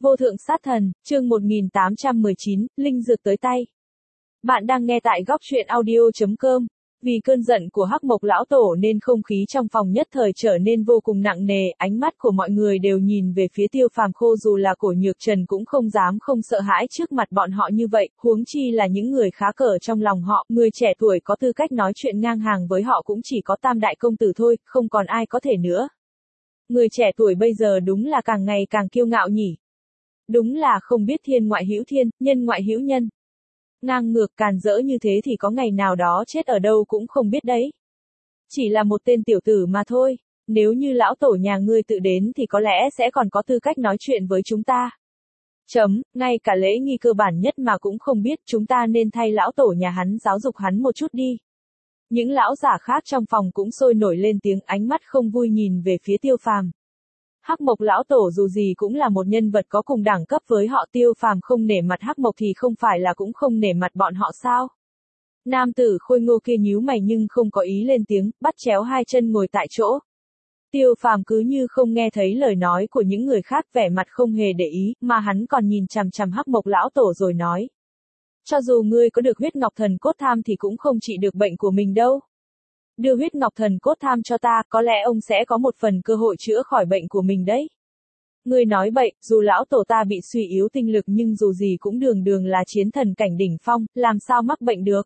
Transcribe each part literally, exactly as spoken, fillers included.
Vô thượng sát thần, chương một nghìn tám trăm mười chín, linh dược tới tay. Bạn đang nghe tại góc truyện audio chấm com. Vì cơn giận của Hắc Mộc lão tổ nên không khí trong phòng nhất thời trở nên vô cùng nặng nề, ánh mắt của mọi người đều nhìn về phía Tiêu Phàm Khô, dù là Cổ Nhược Trần cũng không dám không sợ hãi trước mặt bọn họ như vậy, huống chi là những người khá cỡ trong lòng họ, người trẻ tuổi có tư cách nói chuyện ngang hàng với họ cũng chỉ có Tam đại công tử thôi, không còn ai có thể nữa. Người trẻ tuổi bây giờ đúng là càng ngày càng kiêu ngạo nhỉ. Đúng là không biết thiên ngoại hữu thiên, nhân ngoại hữu nhân. Ngang ngược càn rỡ như thế thì có ngày nào đó chết ở đâu cũng không biết đấy. Chỉ là một tên tiểu tử mà thôi, nếu như lão tổ nhà ngươi tự đến thì có lẽ sẽ còn có tư cách nói chuyện với chúng ta. Chấm, ngay cả lễ nghi cơ bản nhất mà cũng không biết, chúng ta nên thay lão tổ nhà hắn giáo dục hắn một chút đi. Những lão giả khác trong phòng cũng sôi nổi lên tiếng, ánh mắt không vui nhìn về phía Tiêu Phàm. Hắc Mộc lão tổ dù gì cũng là một nhân vật có cùng đẳng cấp với họ, Tiêu Phàm không nể mặt Hắc Mộc thì không phải là cũng không nể mặt bọn họ sao? Nam tử khôi ngô kia nhíu mày nhưng không có ý lên tiếng, bắt chéo hai chân ngồi tại chỗ. Tiêu Phàm cứ như không nghe thấy lời nói của những người khác, vẻ mặt không hề để ý, mà hắn còn nhìn chằm chằm Hắc Mộc lão tổ rồi nói: cho dù ngươi có được huyết ngọc thần cốt tham thì cũng không trị được bệnh của mình đâu. Đưa huyết ngọc thần cốt tham cho ta, có lẽ ông sẽ có một phần cơ hội chữa khỏi bệnh của mình đấy. Ngươi nói bậy, dù lão tổ ta bị suy yếu tinh lực nhưng dù gì cũng đường đường là chiến thần cảnh đỉnh phong, làm sao mắc bệnh được.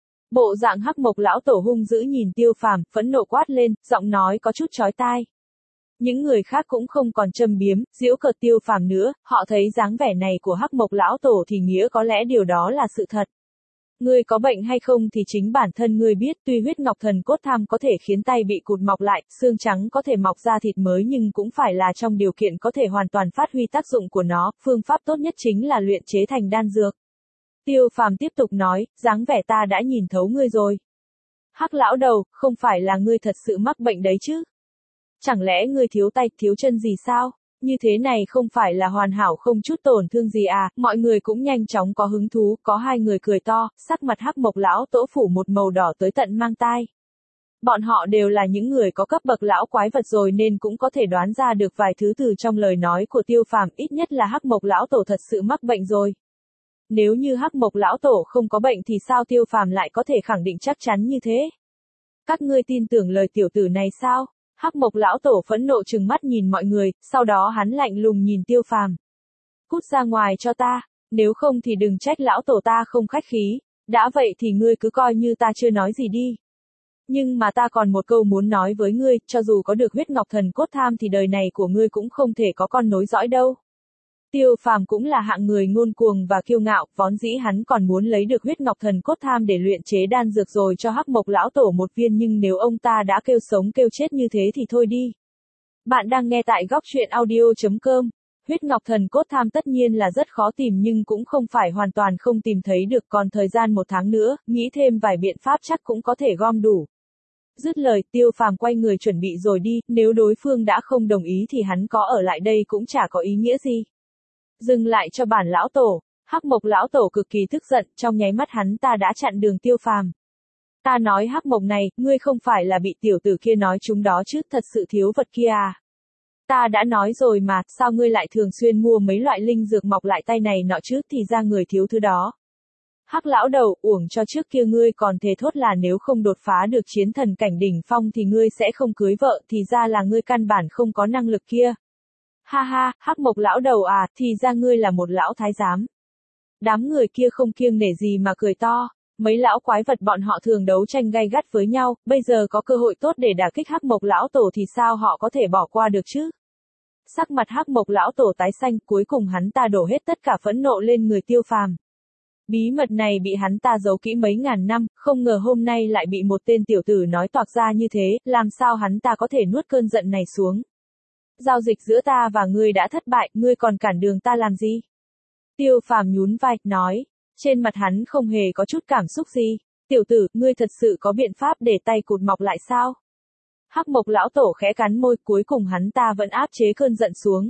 Bộ dạng Hắc Mộc lão tổ hung dữ nhìn Tiêu Phàm, phẫn nộ quát lên, giọng nói có chút chói tai. Những người khác cũng không còn châm biếm, giễu cợt Tiêu Phàm nữa, họ thấy dáng vẻ này của Hắc Mộc lão tổ thì nghĩa có lẽ điều đó là sự thật. Ngươi có bệnh hay không thì chính bản thân ngươi biết, tuy huyết ngọc thần cốt tham có thể khiến tay bị cụt mọc lại, xương trắng có thể mọc ra thịt mới nhưng cũng phải là trong điều kiện có thể hoàn toàn phát huy tác dụng của nó, phương pháp tốt nhất chính là luyện chế thành đan dược. Tiêu Phàm tiếp tục nói, dáng vẻ ta đã nhìn thấu ngươi rồi. Hắc lão đầu, không phải là ngươi thật sự mắc bệnh đấy chứ? Chẳng lẽ ngươi thiếu tay, thiếu chân gì sao? Như thế này không phải là hoàn hảo không chút tổn thương gì à? Mọi người cũng nhanh chóng có hứng thú, có hai người cười to, sắc mặt Hắc Mộc lão tổ phủ một màu đỏ tới tận mang tai. Bọn họ đều là những người có cấp bậc lão quái vật rồi nên cũng có thể đoán ra được vài thứ từ trong lời nói của Tiêu Phàm, ít nhất là Hắc Mộc lão tổ thật sự mắc bệnh rồi. Nếu như Hắc Mộc lão tổ không có bệnh thì sao Tiêu Phàm lại có thể khẳng định chắc chắn như thế? Các ngươi tin tưởng lời tiểu tử này sao? Hắc Mộc lão tổ phẫn nộ trừng mắt nhìn mọi người, sau đó hắn lạnh lùng nhìn Tiêu Phàm. Cút ra ngoài cho ta, nếu không thì đừng trách lão tổ ta không khách khí, đã vậy thì ngươi cứ coi như ta chưa nói gì đi. Nhưng mà ta còn một câu muốn nói với ngươi, cho dù có được huyết ngọc thần cốt tham thì đời này của ngươi cũng không thể có con nối dõi đâu. Tiêu Phàm cũng là hạng người ngông cuồng và kiêu ngạo, vốn dĩ hắn còn muốn lấy được huyết ngọc thần cốt tham để luyện chế đan dược rồi cho Hắc Mộc lão tổ một viên, nhưng nếu ông ta đã kêu sống kêu chết như thế thì thôi đi. Bạn đang nghe tại góc truyện audio chấm com. Huyết ngọc thần cốt tham tất nhiên là rất khó tìm nhưng cũng không phải hoàn toàn không tìm thấy được, còn thời gian một tháng nữa, nghĩ thêm vài biện pháp chắc cũng có thể gom đủ. Dứt lời, Tiêu Phàm quay người chuẩn bị rồi đi, nếu đối phương đã không đồng ý thì hắn có ở lại đây cũng chả có ý nghĩa gì. Dừng lại cho bản lão tổ. Hắc Mộc lão tổ cực kỳ tức giận, trong nháy mắt hắn ta đã chặn đường Tiêu Phàm. Ta nói Hắc Mộc này, ngươi không phải là bị tiểu tử kia nói chúng đó chứ, thật sự thiếu vật kia à? Ta đã nói rồi mà, sao ngươi lại thường xuyên mua mấy loại linh dược mọc lại tay này nọ chứ, thì ra người thiếu thứ đó. Hắc lão đầu, uổng cho trước kia ngươi còn thề thốt là nếu không đột phá được chiến thần cảnh đỉnh phong thì ngươi sẽ không cưới vợ, thì ra là ngươi căn bản không có năng lực kia. Ha ha, Hắc Mộc lão đầu à, thì ra ngươi là một lão thái giám. Đám người kia không kiêng nể gì mà cười to, mấy lão quái vật bọn họ thường đấu tranh gay gắt với nhau, bây giờ có cơ hội tốt để đả kích Hắc Mộc lão tổ thì sao họ có thể bỏ qua được chứ? Sắc mặt Hắc Mộc lão tổ tái xanh, cuối cùng hắn ta đổ hết tất cả phẫn nộ lên người Tiêu Phàm. Bí mật này bị hắn ta giấu kỹ mấy ngàn năm, không ngờ hôm nay lại bị một tên tiểu tử nói toạc ra như thế, làm sao hắn ta có thể nuốt cơn giận này xuống? Giao dịch giữa ta và ngươi đã thất bại, ngươi còn cản đường ta làm gì? Tiêu Phàm nhún vai, nói. Trên mặt hắn không hề có chút cảm xúc gì. Tiểu tử, ngươi thật sự có biện pháp để tay cụt mọc lại sao? Hắc Mộc lão tổ khẽ cắn môi, cuối cùng hắn ta vẫn áp chế cơn giận xuống.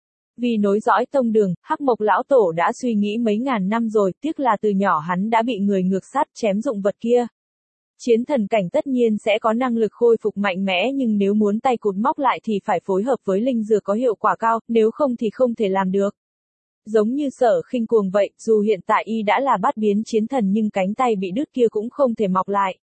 Vì nối dõi tông đường, Hắc Mộc lão tổ đã suy nghĩ mấy ngàn năm rồi, tiếc là từ nhỏ hắn đã bị người ngược sát chém dụng vật kia. Chiến thần cảnh tất nhiên sẽ có năng lực khôi phục mạnh mẽ nhưng nếu muốn tay cụt móc lại thì phải phối hợp với linh dược có hiệu quả cao, nếu không thì không thể làm được. Giống như Sở Khinh Cuồng vậy, dù hiện tại y đã là bát biến chiến thần nhưng cánh tay bị đứt kia cũng không thể mọc lại.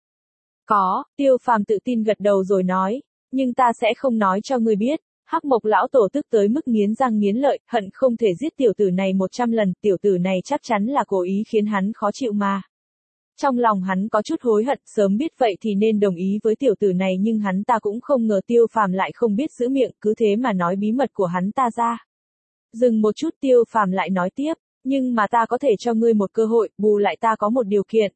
Có, Tiêu Phàm tự tin gật đầu rồi nói, nhưng ta sẽ không nói cho ngươi biết. Hắc Mộc lão tổ tức tới mức nghiến răng nghiến lợi, hận không thể giết tiểu tử này một trăm lần, tiểu tử này chắc chắn là cố ý khiến hắn khó chịu mà. Trong lòng hắn có chút hối hận, sớm biết vậy thì nên đồng ý với tiểu tử này nhưng hắn ta cũng không ngờ Tiêu Phàm lại không biết giữ miệng, cứ thế mà nói bí mật của hắn ta ra. Dừng một chút Tiêu Phàm lại nói tiếp, nhưng mà ta có thể cho ngươi một cơ hội, bù lại ta có một điều kiện.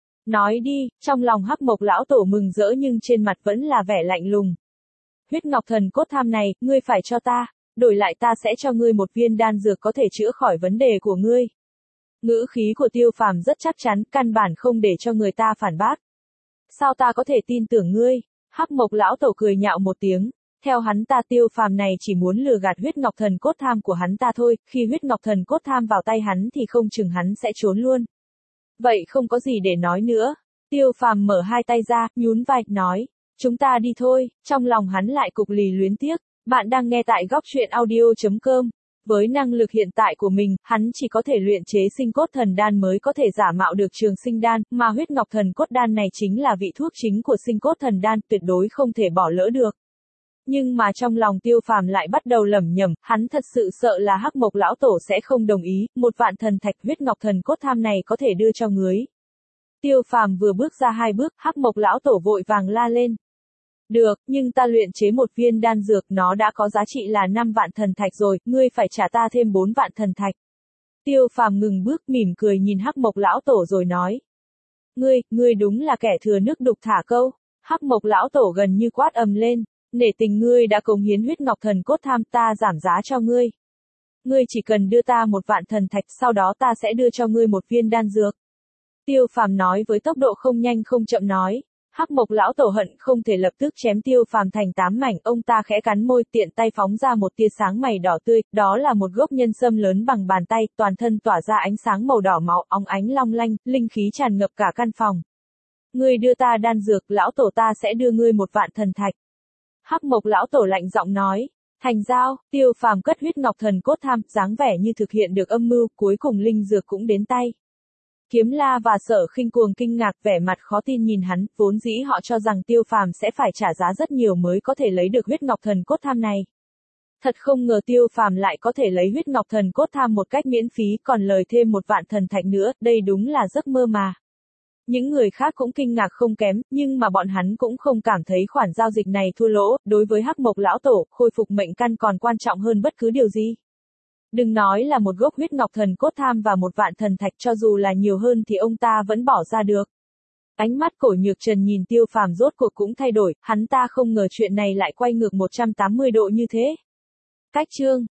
Nói đi, trong lòng Hắc Mộc lão tổ mừng rỡ nhưng trên mặt vẫn là vẻ lạnh lùng. Huyết Ngọc Thần Cốt Tham này, ngươi phải cho ta, đổi lại ta sẽ cho ngươi một viên đan dược có thể chữa khỏi vấn đề của ngươi. Ngữ khí của Tiêu Phàm rất chắc chắn, căn bản không để cho người ta phản bác. Sao ta có thể tin tưởng ngươi? Hắc Mộc lão tổ cười nhạo một tiếng. Theo hắn ta Tiêu Phàm này chỉ muốn lừa gạt Huyết Ngọc Thần Cốt Tham của hắn ta thôi, khi Huyết Ngọc Thần Cốt Tham vào tay hắn thì không chừng hắn sẽ trốn luôn. Vậy không có gì để nói nữa. Tiêu Phàm mở hai tay ra, nhún vai, nói, chúng ta đi thôi. Trong lòng hắn lại cục lì luyến tiếc. Bạn đang nghe tại góc truyện audio chấm com. Với năng lực hiện tại của mình, hắn chỉ có thể luyện chế sinh cốt thần đan mới có thể giả mạo được trường sinh đan, mà huyết ngọc thần cốt đan này chính là vị thuốc chính của sinh cốt thần đan, tuyệt đối không thể bỏ lỡ được. Nhưng mà trong lòng Tiêu Phàm lại bắt đầu lẩm nhẩm, hắn thật sự sợ là Hắc Mộc lão tổ sẽ không đồng ý, một vạn thần thạch huyết ngọc thần cốt tham này có thể đưa cho ngươi. Tiêu Phàm vừa bước ra hai bước, Hắc Mộc lão tổ vội vàng la lên. Được, nhưng ta luyện chế một viên đan dược nó đã có giá trị là năm vạn thần thạch rồi, ngươi phải trả ta thêm bốn vạn thần thạch. Tiêu Phàm ngừng bước mỉm cười nhìn Hắc Mộc lão tổ rồi nói. Ngươi, ngươi đúng là kẻ thừa nước đục thả câu. Hắc Mộc lão tổ gần như quát ầm lên. Nể tình ngươi đã cống hiến huyết ngọc thần cốt tham, ta giảm giá cho ngươi. Ngươi chỉ cần đưa ta một vạn thần thạch, sau đó ta sẽ đưa cho ngươi một viên đan dược. Tiêu Phàm nói với tốc độ không nhanh không chậm nói. Hắc Mộc lão tổ hận không thể lập tức chém Tiêu Phàm thành tám mảnh, ông ta khẽ cắn môi, tiện tay phóng ra một tia sáng mày đỏ tươi, đó là một gốc nhân sâm lớn bằng bàn tay, toàn thân tỏa ra ánh sáng màu đỏ máu, óng ánh long lanh, linh khí tràn ngập cả căn phòng. Ngươi đưa ta đan dược, lão tổ ta sẽ đưa ngươi một vạn thần thạch. Hắc Mộc lão tổ lạnh giọng nói. Thành giao, Tiêu Phàm cất huyết ngọc thần cốt tham, dáng vẻ như thực hiện được âm mưu, cuối cùng linh dược cũng đến tay. Kiếm La và Sở Khinh Cuồng kinh ngạc, vẻ mặt khó tin nhìn hắn, vốn dĩ họ cho rằng Tiêu Phàm sẽ phải trả giá rất nhiều mới có thể lấy được huyết ngọc thần cốt tham này. Thật không ngờ Tiêu Phàm lại có thể lấy huyết ngọc thần cốt tham một cách miễn phí, còn lời thêm một vạn thần thạch nữa, đây đúng là giấc mơ mà. Những người khác cũng kinh ngạc không kém, nhưng mà bọn hắn cũng không cảm thấy khoản giao dịch này thua lỗ, đối với Hắc Mộc lão tổ, khôi phục mệnh căn còn quan trọng hơn bất cứ điều gì. Đừng nói là một gốc huyết ngọc thần cốt tham và một vạn thần thạch, cho dù là nhiều hơn thì ông ta vẫn bỏ ra được. Ánh mắt Cổ Nhược Trần nhìn Tiêu Phàm rốt cuộc cũng thay đổi, hắn ta không ngờ chuyện này lại quay ngược một trăm tám mươi độ như thế. Cách chương